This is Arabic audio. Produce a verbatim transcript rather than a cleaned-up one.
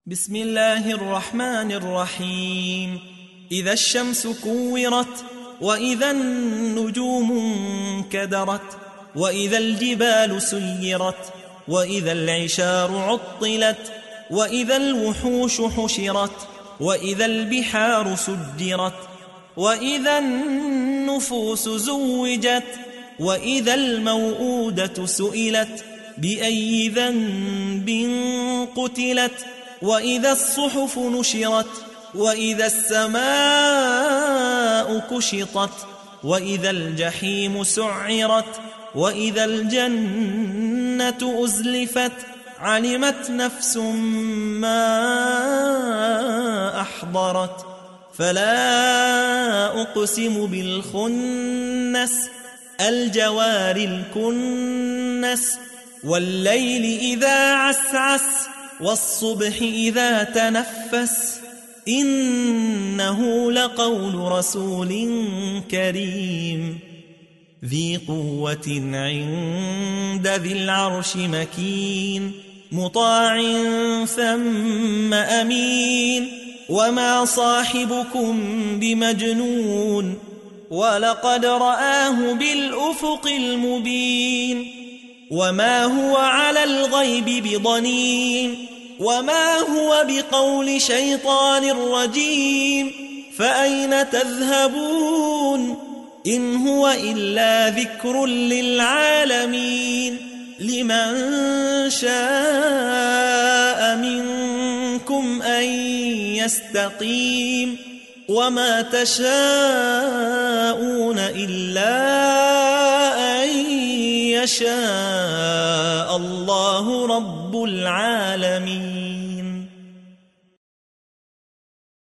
بسم الله الرحمن الرحيم. إذا الشمس كورت، وإذا النجوم انكدرت، وإذا الجبال سيرت، وإذا العشار عطلت، وإذا الوحوش حشرت، وإذا البحار سجرت، وإذا النفوس زوجت، وإذا الموءودة سئلت بأي ذنب قتلت، وإذا الصحف نشرت، وإذا السماء كشطت، وإذا الجحيم سعرت، وإذا الجنة أزلفت، علمت نفس ما أحضرت. فلا أقسم بالخنس، الجوار الكنس، والليل إذا عسعس، والصبح إذا تنفس، إنه لقول رسول كريم ذي قوة عند ذي العرش مكين، مطاع ثم أمين، وما صاحبكم بمجنون، ولقد رآه بالأفق المبين، وما هو على الغيب بضنين، وما هو بقول شيطان رجيم. فأين تذهبون؟ إن هو إلا ذكر للعالمين، لمن شاء منكم أن يستقيم، وما تشاءون إلا أن يشاء الله رب العالمين.